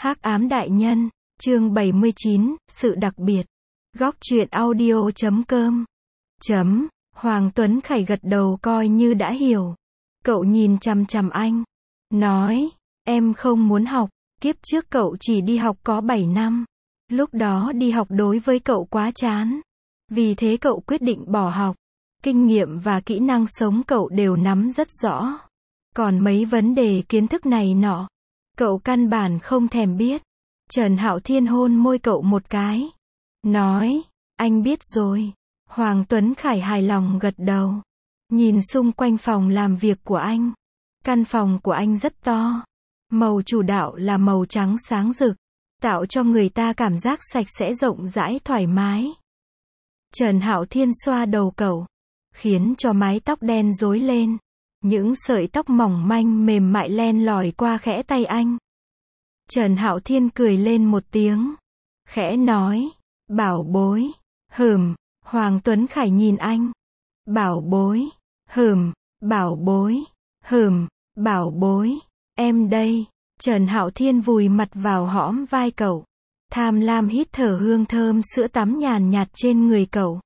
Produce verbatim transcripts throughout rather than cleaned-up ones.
Hắc ám đại nhân, chương bảy mươi chín, sự đặc biệt. Góc truyện audio chấm com. Chấm, Hoàng Tuấn Khải gật đầu coi như đã hiểu. Cậu nhìn chằm chằm anh. Nói, em không muốn học, kiếp trước cậu chỉ đi học có bảy năm. Lúc đó đi học đối với cậu quá chán. Vì thế cậu quyết định bỏ học. Kinh nghiệm và kỹ năng sống cậu đều nắm rất rõ. Còn mấy vấn đề kiến thức này nọ, cậu căn bản không thèm biết. Trần Hạo Thiên hôn môi cậu một cái. Nói, anh biết rồi. Hoàng Tuấn Khải hài lòng gật đầu. Nhìn xung quanh phòng làm việc của anh. Căn phòng của anh rất to. Màu chủ đạo là màu trắng sáng rực. Tạo cho người ta cảm giác sạch sẽ rộng rãi thoải mái. Trần Hạo Thiên xoa đầu cậu. Khiến cho mái tóc đen rối lên. Những sợi tóc mỏng manh mềm mại len lỏi qua khẽ tay anh. Trần Hạo Thiên cười lên một tiếng. Khẽ nói, bảo bối, hừm, Hoàng Tuấn Khải nhìn anh. Bảo bối, hừm, bảo bối, hừm, bảo bối, em đây. Trần Hạo Thiên vùi mặt vào hõm vai cậu. Tham lam hít thở hương thơm sữa tắm nhàn nhạt trên người cậu.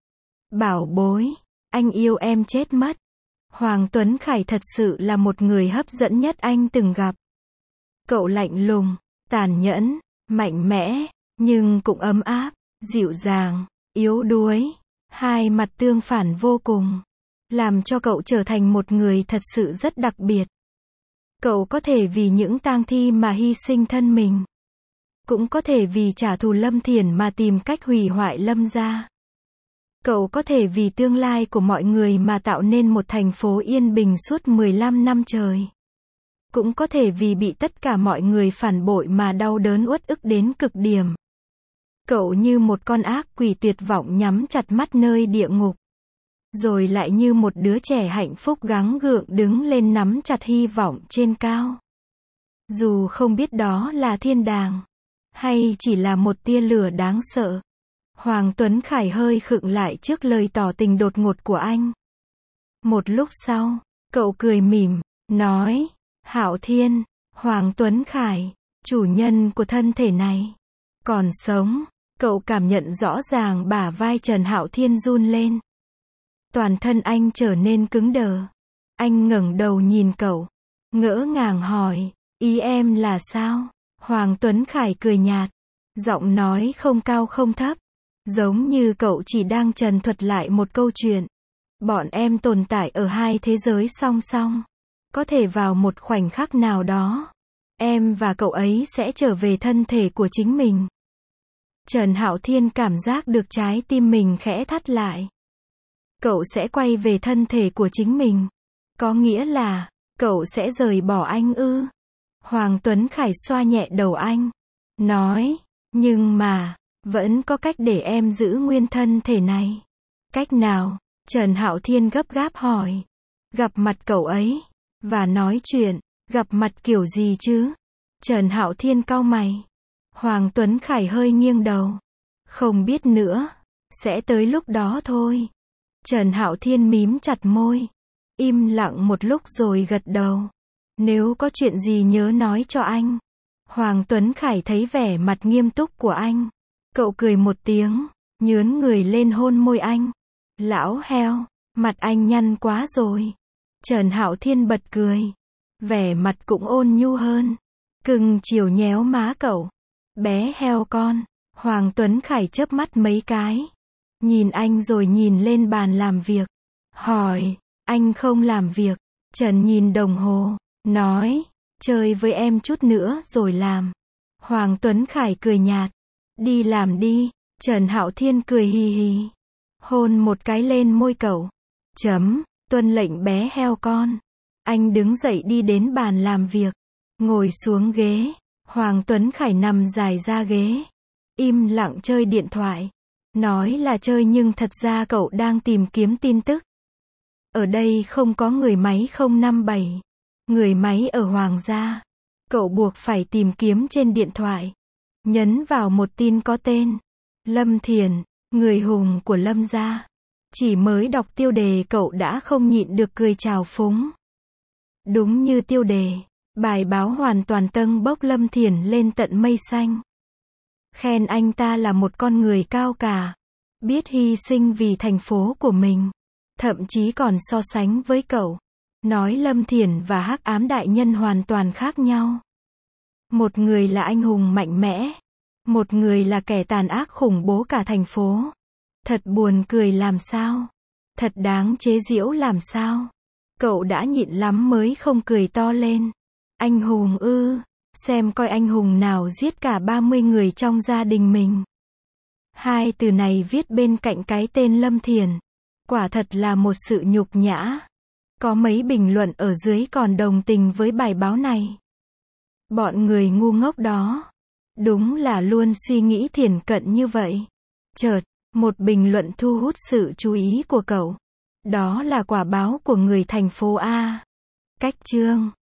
Bảo bối, anh yêu em chết mất. Hoàng Tuấn Khải thật sự là một người hấp dẫn nhất anh từng gặp. Cậu lạnh lùng, tàn nhẫn, mạnh mẽ, nhưng cũng ấm áp, dịu dàng, yếu đuối. Hai mặt tương phản vô cùng. Làm cho cậu trở thành một người thật sự rất đặc biệt. Cậu có thể vì những tang thi mà hy sinh thân mình. Cũng có thể vì trả thù Lâm Thiển mà tìm cách hủy hoại Lâm gia. Cậu có thể vì tương lai của mọi người mà tạo nên một thành phố yên bình suốt mười lăm năm trời. Cũng có thể vì bị tất cả mọi người phản bội mà đau đớn uất ức đến cực điểm. Cậu như một con ác quỷ tuyệt vọng nhắm chặt mắt nơi địa ngục. Rồi lại như một đứa trẻ hạnh phúc gắng gượng đứng lên nắm chặt hy vọng trên cao. Dù không biết đó là thiên đàng, hay chỉ là một tia lửa đáng sợ. Hoàng Tuấn Khải hơi khựng lại trước lời tỏ tình đột ngột của anh. Một lúc sau, cậu cười mỉm, nói, Hạo Thiên, Hoàng Tuấn Khải, chủ nhân của thân thể này, còn sống. Cậu cảm nhận rõ ràng bả vai Trần Hạo Thiên run lên. Toàn thân anh trở nên cứng đờ. Anh ngẩng đầu nhìn cậu, ngỡ ngàng hỏi, ý em là sao? Hoàng Tuấn Khải cười nhạt, giọng nói không cao không thấp, giống như cậu chỉ đang trần thuật lại một câu chuyện. Bọn em tồn tại ở hai thế giới song song. Có thể vào một khoảnh khắc nào đó, em và cậu ấy sẽ trở về thân thể của chính mình. Trần Hạo Thiên cảm giác được trái tim mình khẽ thắt lại. Cậu sẽ quay về thân thể của chính mình. Có nghĩa là, cậu sẽ rời bỏ anh ư? Hoàng Tuấn Khải xoa nhẹ đầu anh. Nói, nhưng mà, vẫn có cách để em giữ nguyên thân thể này. Cách nào? Trần Hạo Thiên gấp gáp hỏi. Gặp mặt cậu ấy, và nói chuyện. Gặp mặt kiểu gì chứ? Trần Hạo Thiên cau mày. Hoàng Tuấn Khải hơi nghiêng đầu. Không biết nữa. Sẽ tới lúc đó thôi. Trần Hạo Thiên mím chặt môi. Im lặng một lúc rồi gật đầu. Nếu có chuyện gì nhớ nói cho anh. Hoàng Tuấn Khải thấy vẻ mặt nghiêm túc của anh. Cậu cười một tiếng. Nhướn người lên hôn môi anh. Lão heo. Mặt anh nhăn quá rồi. Trần Hạo Thiên bật cười. Vẻ mặt cũng ôn nhu hơn. Cưng chiều nhéo má cậu. Bé heo con. Hoàng Tuấn Khải chớp mắt mấy cái. Nhìn anh rồi nhìn lên bàn làm việc. Hỏi, anh không làm việc. Trần nhìn đồng hồ. Nói, chơi với em chút nữa rồi làm. Hoàng Tuấn Khải cười nhạt. Đi làm đi. Trần Hạo Thiên cười hì hì. Hôn một cái lên môi cậu. Chấm, tuân lệnh bé heo con. Anh đứng dậy đi đến bàn làm việc. Ngồi xuống ghế. Hoàng Tuấn Khải nằm dài ra ghế. Im lặng chơi điện thoại. Nói là chơi nhưng thật ra cậu đang tìm kiếm tin tức. Ở đây không có người máy không năm bảy. Người máy ở Hoàng gia. Cậu buộc phải tìm kiếm trên điện thoại. Nhấn vào một tin có tên Lâm Thiển, người hùng của Lâm gia. Chỉ mới đọc tiêu đề cậu đã không nhịn được cười trào phúng. Đúng như tiêu đề, Bài báo hoàn toàn tâng bốc Lâm Thiển lên tận mây xanh. Khen anh ta là một con người cao cả, biết hy sinh vì thành phố của mình. Thậm chí còn so sánh với cậu. Nói Lâm Thiển và Hắc Ám Đại Nhân hoàn toàn khác nhau. Một người là anh hùng mạnh mẽ. Một người là kẻ tàn ác khủng bố cả thành phố. Thật buồn cười làm sao. Thật đáng chế giễu làm sao. Cậu đã nhịn lắm mới không cười to lên. Anh hùng ư, xem coi anh hùng nào giết cả ba mươi người trong gia đình mình. Hai từ này viết bên cạnh cái tên Lâm Thiển. Quả thật là một sự nhục nhã. Có mấy bình luận ở dưới còn đồng tình với bài báo này. Bọn người ngu ngốc đó. Đúng là luôn suy nghĩ thiển cận như vậy. Chợt, một bình luận thu hút sự chú ý của cậu. Đó là quả báo của người thành phố A. Cách chương